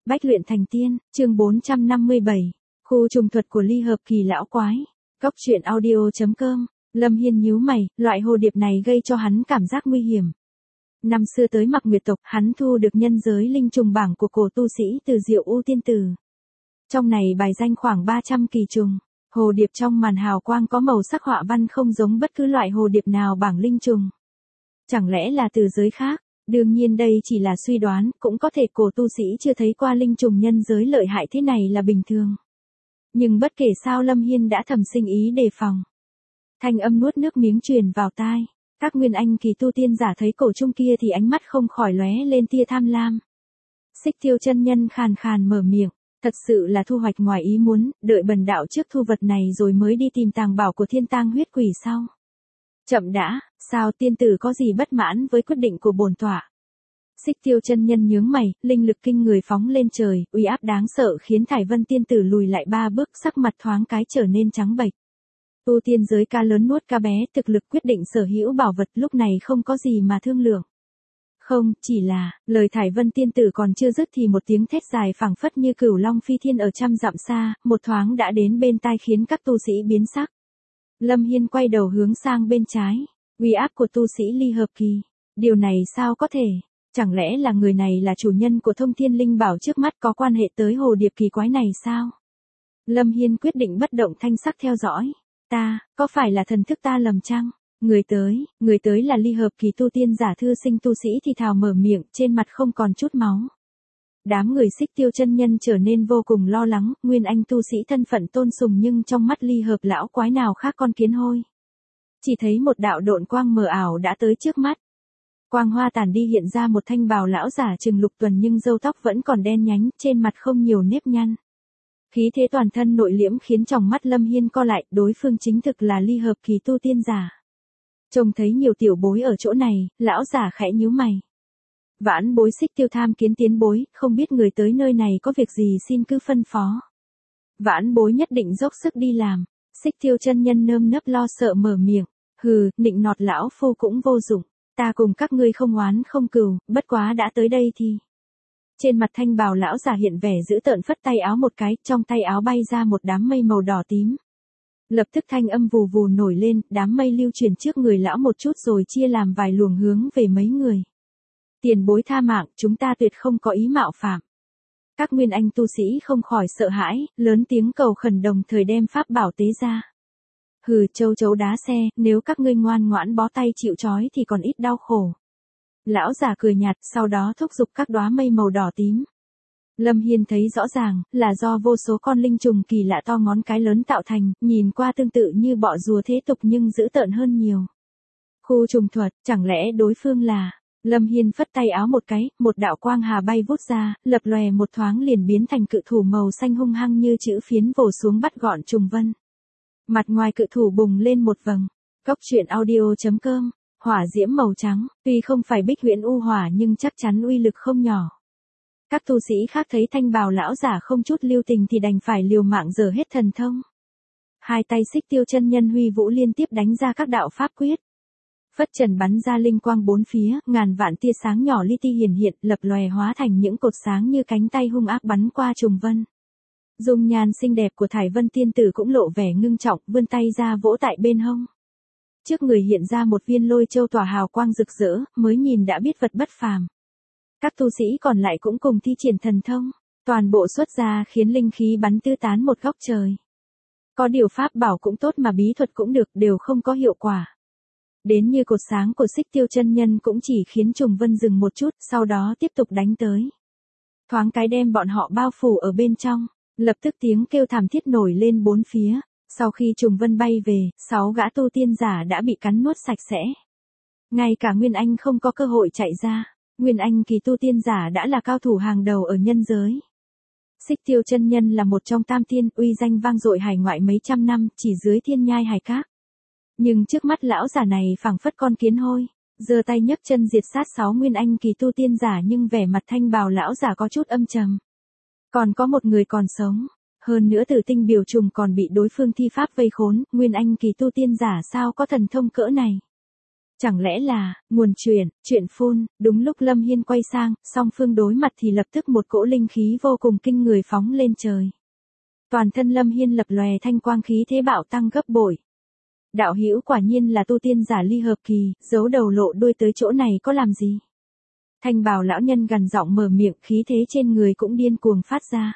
Bách luyện thành tiên, chương 457, khu trùng thuật của ly hợp kỳ lão quái. Góc truyện audio.com, Lâm Hiên nhíu mày, loại hồ điệp này gây cho hắn cảm giác nguy hiểm. Năm xưa tới Mặc Nguyệt tộc, hắn thu được nhân giới linh trùng bảng của cổ tu sĩ từ Diệu U tiên tử. Trong này bài danh khoảng 300 kỳ trùng, hồ điệp trong màn hào quang có màu sắc họa văn không giống bất cứ loại hồ điệp nào bảng linh trùng. Chẳng lẽ là từ giới khác? Đương nhiên đây chỉ là suy đoán, cũng có thể cổ tu sĩ chưa thấy qua linh trùng nhân giới lợi hại thế này là bình thường. Nhưng bất kể sao Lâm Hiên đã thầm sinh ý đề phòng. Thanh âm nuốt nước miếng truyền vào tai. Các nguyên anh kỳ tu tiên giả thấy cổ trùng kia thì ánh mắt không khỏi lóe lên tia tham lam. Xích Tiêu chân nhân khàn khàn mở miệng, thật sự là thu hoạch ngoài ý muốn, đợi bần đạo trước thu vật này rồi mới đi tìm tàng bảo của Thiên Tang huyết quỷ sau. Chậm đã, sao tiên tử có gì bất mãn với quyết định của bổn tọa? Xích Tiêu chân nhân nhướng mày, linh lực kinh người phóng lên trời, uy áp đáng sợ khiến Thải Vân tiên tử lùi lại 3 bước, sắc mặt thoáng cái trở nên trắng bệch. Tu tiên giới ca lớn nuốt ca bé, thực lực quyết định sở hữu bảo vật, lúc này không có gì mà thương lượng. Không, chỉ là, lời Thải Vân tiên tử còn chưa dứt thì một tiếng thét dài phảng phất như cửu long phi thiên ở trăm dặm xa, một thoáng đã đến bên tai khiến các tu sĩ biến sắc. Lâm Hiên quay đầu hướng sang bên trái, uy áp của tu sĩ ly hợp kỳ. Điều này sao có thể? Chẳng lẽ là người này là chủ nhân của Thông Thiên Linh Bảo trước mắt, có quan hệ tới hồ điệp kỳ quái này sao? Lâm Hiên quyết định bất động thanh sắc theo dõi. Có phải là thần thức ta lầm chăng? Người tới là ly hợp kỳ tu tiên giả thư sinh tu sĩ thì thào mở miệng, trên mặt không còn chút máu. Đám người Xích Tiêu chân nhân trở nên vô cùng lo lắng, nguyên anh tu sĩ thân phận tôn sùng nhưng trong mắt ly hợp lão quái nào khác con kiến hôi. Chỉ thấy một đạo độn quang mờ ảo đã tới trước mắt. Quang hoa tàn đi, hiện ra một thanh bào lão giả chừng lục tuần nhưng râu tóc vẫn còn đen nhánh, trên mặt không nhiều nếp nhăn. Khí thế toàn thân nội liễm khiến tròng mắt Lâm Hiên co lại, đối phương chính thực là ly hợp kỳ tu tiên giả. Trông thấy nhiều tiểu bối ở chỗ này, lão giả khẽ nhíu mày. Vãn bối Xích Tiêu tham kiến tiền bối, không biết người tới nơi này có việc gì xin cứ phân phó. Vãn bối nhất định dốc sức đi làm. Xích Tiêu chân nhân nơm nớp lo sợ mở miệng. Hừ, nịnh nọt lão phu cũng vô dụng. Ta cùng các ngươi không oán không cừu, bất quá đã tới đây thì. Trên mặt thanh bào lão giả hiện vẻ dữ tợn, phất tay áo một cái, trong tay áo bay ra một đám mây màu đỏ tím. Lập tức thanh âm vù vù nổi lên, đám mây lưu chuyển trước người lão một chút rồi chia làm vài luồng hướng về mấy người. Tiền bối tha mạng, chúng ta tuyệt không có ý mạo phạm. Các nguyên anh tu sĩ không khỏi sợ hãi, lớn tiếng cầu khẩn đồng thời đem pháp bảo tế ra. Hừ, châu chấu đá xe, nếu các ngươi ngoan ngoãn bó tay chịu trói thì còn ít đau khổ. Lão giả cười nhạt, sau đó thúc giục các đóa mây màu đỏ tím. Lâm Hiên thấy rõ ràng, là do vô số con linh trùng kỳ lạ to ngón cái lớn tạo thành, nhìn qua tương tự như bọ rùa thế tục nhưng dữ tợn hơn nhiều. Khu trùng thuật, chẳng lẽ đối phương là... Lâm Hiên phất tay áo một cái, một đạo quang hà bay vút ra, lập lòe một thoáng liền biến thành cự thủ màu xanh hung hăng như chữ phiến vồ xuống bắt gọn trùng vân. Mặt ngoài cự thủ bùng lên một vầng. Góc truyện audio.com, hỏa diễm màu trắng, tuy không phải bích huyễn u hỏa nhưng chắc chắn uy lực không nhỏ. Các tu sĩ khác thấy thanh bào lão giả không chút lưu tình thì đành phải liều mạng giở hết thần thông. Hai tay Xích Tiêu chân nhân huy vũ liên tiếp đánh ra các đạo pháp quyết. Phất trần bắn ra linh quang bốn phía, ngàn vạn tia sáng nhỏ li ti hiển hiện, lập lòe hóa thành những cột sáng như cánh tay hung ác bắn qua trùng vân. Dung nhan xinh đẹp của Thải Vân tiên tử cũng lộ vẻ ngưng trọng, vươn tay ra vỗ tại bên hông. Trước người hiện ra một viên lôi châu tỏa hào quang rực rỡ, mới nhìn đã biết vật bất phàm. Các tu sĩ còn lại cũng cùng thi triển thần thông, toàn bộ xuất ra khiến linh khí bắn tứ tán một góc trời. Có điều pháp bảo cũng tốt mà bí thuật cũng được, đều không có hiệu quả. Đến như cột sáng của Xích Tiêu chân nhân cũng chỉ khiến trùng vân dừng một chút, sau đó tiếp tục đánh tới. Thoáng cái đem bọn họ bao phủ ở bên trong, lập tức tiếng kêu thảm thiết nổi lên bốn phía. Sau khi trùng vân bay về, 6 gã tu tiên giả đã bị cắn nuốt sạch sẽ. Ngay cả Nguyên Anh không có cơ hội chạy ra. Nguyên Anh kỳ tu tiên giả đã là cao thủ hàng đầu ở nhân giới. Xích Tiêu chân nhân là một trong tam tiên, uy danh vang dội hải ngoại mấy trăm năm, chỉ dưới thiên nhai hải các. Nhưng trước mắt lão giả này phảng phất con kiến hôi, giơ tay nhấc chân diệt sát 6 Nguyên Anh kỳ tu tiên giả nhưng vẻ mặt thanh bào lão giả có chút âm trầm. Còn có một người còn sống. Hơn nữa tử tinh biểu trùng còn bị đối phương thi pháp vây khốn, Nguyên Anh kỳ tu tiên giả sao có thần thông cỡ này. Chẳng lẽ là, nguồn chuyện phun, đúng lúc Lâm Hiên quay sang, song phương đối mặt thì lập tức một cỗ linh khí vô cùng kinh người phóng lên trời. Toàn thân Lâm Hiên lập lòe thanh quang khí thế bạo tăng gấp bội. Đạo hữu quả nhiên là tu tiên giả ly hợp kỳ, giấu đầu lộ đuôi tới chỗ này có làm gì? Thanh bào lão nhân gằn giọng mở miệng, khí thế trên người cũng điên cuồng phát ra.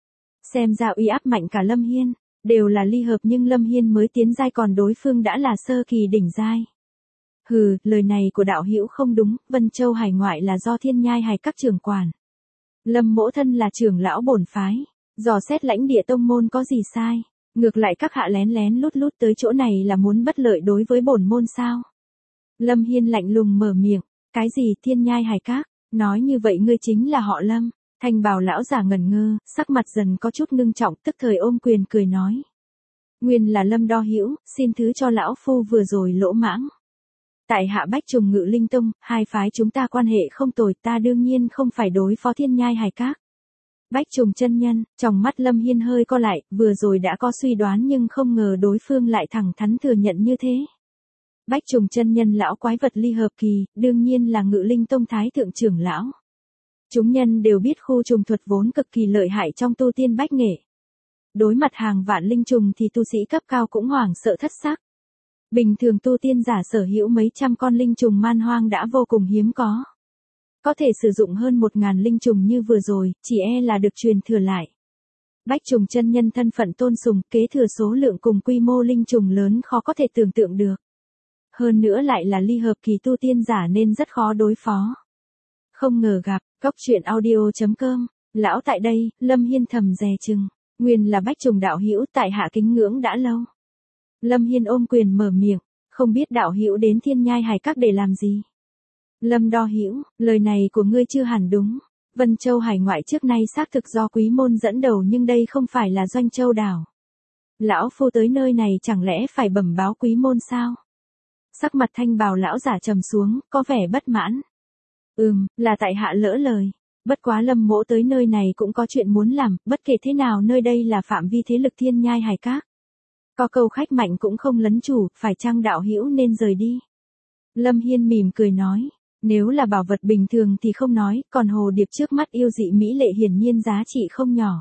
Xem ra uy áp mạnh cả Lâm Hiên, đều là ly hợp nhưng Lâm Hiên mới tiến giai còn đối phương đã là sơ kỳ đỉnh giai. Hừ, lời này của đạo hữu không đúng, Vân Châu hải ngoại là do Thiên Nhai Hải các trưởng quản. Lâm mỗ thân là trưởng lão bổn phái, dò xét lãnh địa tông môn có gì sai, ngược lại các hạ lén lén lút lút tới chỗ này là muốn bất lợi đối với bổn môn sao? Lâm Hiên lạnh lùng mở miệng, cái gì Thiên Nhai Hải các, nói như vậy ngươi chính là họ Lâm. Thanh bào lão giả ngẩn ngơ, sắc mặt dần có chút ngưng trọng, tức thời ôm quyền cười nói. Nguyên là Lâm đo hữu, xin thứ cho lão phu vừa rồi lỗ mãng. Tại hạ Bách Trùng Ngự Linh Tông, hai phái chúng ta quan hệ không tồi, ta đương nhiên không phải đối phó Thiên Nhai Hải các. Bách Trùng chân nhân, trong mắt Lâm Hiên hơi co lại, vừa rồi đã có suy đoán nhưng không ngờ đối phương lại thẳng thắn thừa nhận như thế. Bách Trùng chân nhân lão quái vật ly hợp kỳ, đương nhiên là Ngự Linh Tông thái thượng trưởng lão. Chúng nhân đều biết khu trùng thuật vốn cực kỳ lợi hại trong tu tiên bách nghệ. Đối mặt hàng vạn linh trùng thì tu sĩ cấp cao cũng hoảng sợ thất xác. Bình thường tu tiên giả sở hữu mấy trăm con linh trùng man hoang đã vô cùng hiếm có. Có thể sử dụng hơn 1000 linh trùng như vừa rồi, chỉ e là được truyền thừa lại. Bách Trùng chân nhân thân phận tôn sùng, kế thừa số lượng cùng quy mô linh trùng lớn khó có thể tưởng tượng được. Hơn nữa lại là ly hợp kỳ tu tiên giả nên rất khó đối phó. Không ngờ gặp, Cốc Truyện Audio.com, lão tại đây, Lâm Hiên thầm dè chừng, nguyên là Bách Trùng đạo hữu tại hạ kính ngưỡng đã lâu. Lâm Hiên ôm quyền mở miệng, không biết đạo hữu đến Thiên Nhai Hải các để làm gì. Lâm đo hữu, lời này của ngươi chưa hẳn đúng. Vân Châu hải ngoại trước nay xác thực do quý môn dẫn đầu nhưng đây không phải là Doanh Châu đảo. Lão phu tới nơi này chẳng lẽ phải bẩm báo quý môn sao? Sắc mặt thanh bào lão giả trầm xuống, có vẻ bất mãn. Là tại hạ lỡ lời. Bất quá Lâm mỗ tới nơi này cũng có chuyện muốn làm, bất kể thế nào nơi đây là phạm vi thế lực Thiên Nhai Hải các. Có câu khách mạnh cũng không lấn chủ, phải chăng đạo hữu nên rời đi. Lâm Hiên mỉm cười nói, nếu là bảo vật bình thường thì không nói, còn hồ điệp trước mắt yêu dị mỹ lệ hiển nhiên giá trị không nhỏ.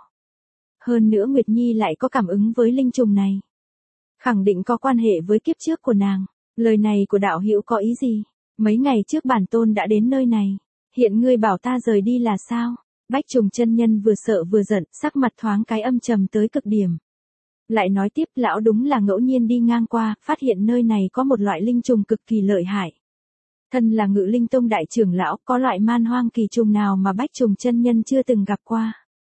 Hơn nữa Nguyệt Nhi lại có cảm ứng với linh trùng này. Khẳng định có quan hệ với kiếp trước của nàng. Lời này của đạo hữu có ý gì? Mấy ngày trước bản tôn đã đến nơi này. Hiện ngươi bảo ta rời đi là sao? Bách Trùng chân nhân vừa sợ vừa giận, sắc mặt thoáng cái âm trầm tới cực điểm. Lại nói tiếp, lão đúng là ngẫu nhiên đi ngang qua, phát hiện nơi này có một loại linh trùng cực kỳ lợi hại. Thân là Ngự Linh Tông đại trưởng lão, có loại man hoang kỳ trùng nào mà Bách Trùng chân nhân chưa từng gặp qua.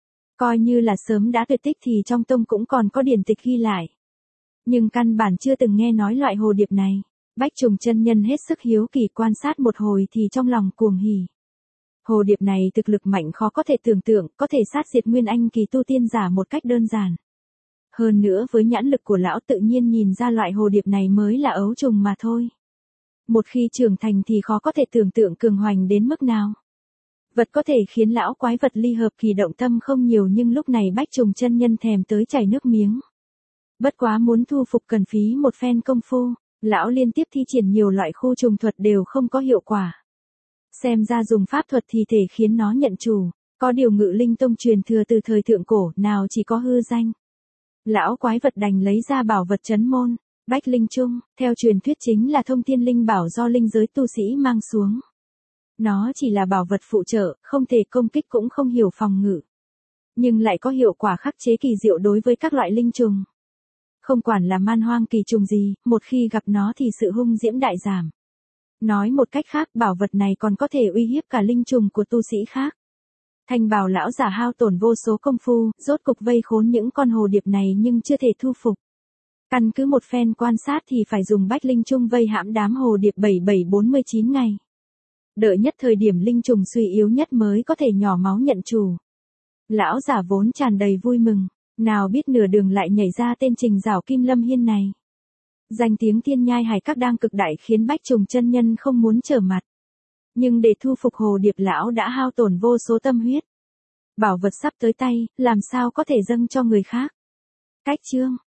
Coi như là sớm đã tuyệt tích thì trong tông cũng còn có điển tịch ghi lại. Nhưng căn bản chưa từng nghe nói loại hồ điệp này. Bách Trùng chân nhân hết sức hiếu kỳ quan sát một hồi thì trong lòng cuồng hỉ. Hồ điệp này thực lực mạnh khó có thể tưởng tượng, có thể sát diệt nguyên anh kỳ tu tiên giả một cách đơn giản. Hơn nữa với nhãn lực của lão tự nhiên nhìn ra loại hồ điệp này mới là ấu trùng mà thôi. Một khi trưởng thành thì khó có thể tưởng tượng cường hoành đến mức nào. Vật có thể khiến lão quái vật ly hợp kỳ động tâm không nhiều nhưng lúc này Bách Trùng chân nhân thèm tới chảy nước miếng. Bất quá muốn thu phục cần phí một phen công phu, lão liên tiếp thi triển nhiều loại khu trùng thuật đều không có hiệu quả. Xem ra dùng pháp thuật thì thể khiến nó nhận chủ, có điều Ngự Linh Tông truyền thừa từ thời thượng cổ nào chỉ có hư danh. Lão quái vật đành lấy ra bảo vật trấn môn, Bách Linh Trung, theo truyền thuyết chính là thông thiên linh bảo do linh giới tu sĩ mang xuống. Nó chỉ là bảo vật phụ trợ, không thể công kích cũng không hiểu phòng ngự. Nhưng lại có hiệu quả khắc chế kỳ diệu đối với các loại linh trùng. Không quản là man hoang kỳ trùng gì, một khi gặp nó thì sự hung diễm đại giảm. Nói một cách khác, bảo vật này còn có thể uy hiếp cả linh trùng của tu sĩ khác. Thanh bào lão giả hao tổn vô số công phu, rốt cục vây khốn những con hồ điệp này nhưng chưa thể thu phục. Căn cứ một phen quan sát thì phải dùng Bách Linh Trung vây hãm đám hồ điệp 7749 ngày. Đợi nhất thời điểm linh trùng suy yếu nhất mới có thể nhỏ máu nhận chủ. Lão giả vốn tràn đầy vui mừng, nào biết nửa đường lại nhảy ra tên Trình Giảo Kim Lâm Hiên này. Danh tiếng Thiên Nhai Hải các đang cực đại khiến Bách Trùng chân nhân không muốn trở mặt. Nhưng để thu phục hồ điệp lão đã hao tổn vô số tâm huyết. Bảo vật sắp tới tay, làm sao có thể dâng cho người khác. Cách chương